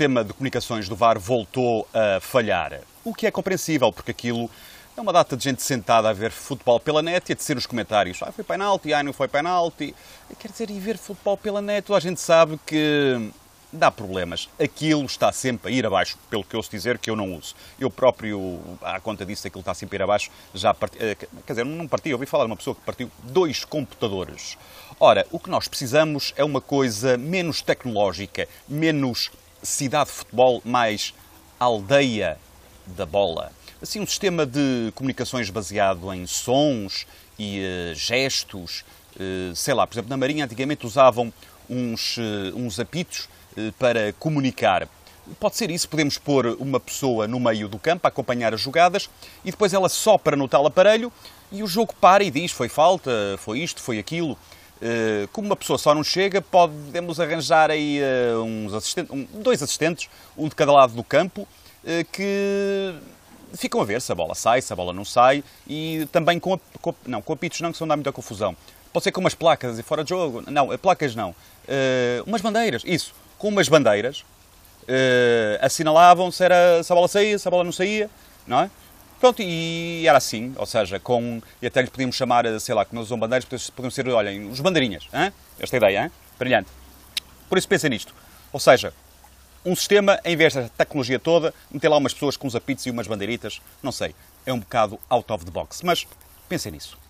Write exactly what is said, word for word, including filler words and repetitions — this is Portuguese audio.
sistema de comunicações do V A R voltou a falhar. O que é compreensível, porque aquilo é uma data de gente sentada a ver futebol pela net e a tecer os comentários. Ah, foi penalti, ah, não foi penalti. Quer dizer, e ver futebol pela net, toda a gente sabe que dá problemas. Aquilo está sempre a ir abaixo, pelo que eu ouço dizer, que eu não uso. Eu próprio, à conta disso, aquilo está sempre a ir abaixo, já parti... Quer dizer, não parti, eu ouvi falar de uma pessoa que partiu dois computadores. Ora, o que nós precisamos é uma coisa menos tecnológica, menos cidade de futebol, mais aldeia da bola. Assim, um sistema de comunicações baseado em sons e uh, gestos. Uh, sei lá, por exemplo, na Marinha antigamente usavam uns, uh, uns apitos uh, para comunicar. Pode ser isso, podemos pôr uma pessoa no meio do campo a acompanhar as jogadas e depois ela sopra no tal aparelho e o jogo para e diz foi falta, foi isto, foi aquilo. Uh, como uma pessoa só não chega, podemos arranjar aí uh, uns assistentes, um, dois assistentes, um de cada lado do campo, uh, que ficam a ver se a bola sai, se a bola não sai, e também com, a, com não, com apitos não, que são dá muita confusão. Pode ser com umas placas e fora de jogo. Não, placas não. Uh, umas bandeiras, isso. Com umas bandeiras, uh, assinalavam se, era, se a bola saía, se a bola não saía, não é? Pronto, e era assim, ou seja, com, e até lhes podíamos chamar, sei lá, que não usam bandeiras, podiam ser, olhem, os bandeirinhas, hein? Esta ideia, hein? Brilhante. Por isso pensem nisto. Ou seja, um sistema, em vez da tecnologia toda, meter lá umas pessoas com uns apitos e umas bandeiritas, não sei, é um bocado out of the box, mas pensem nisso.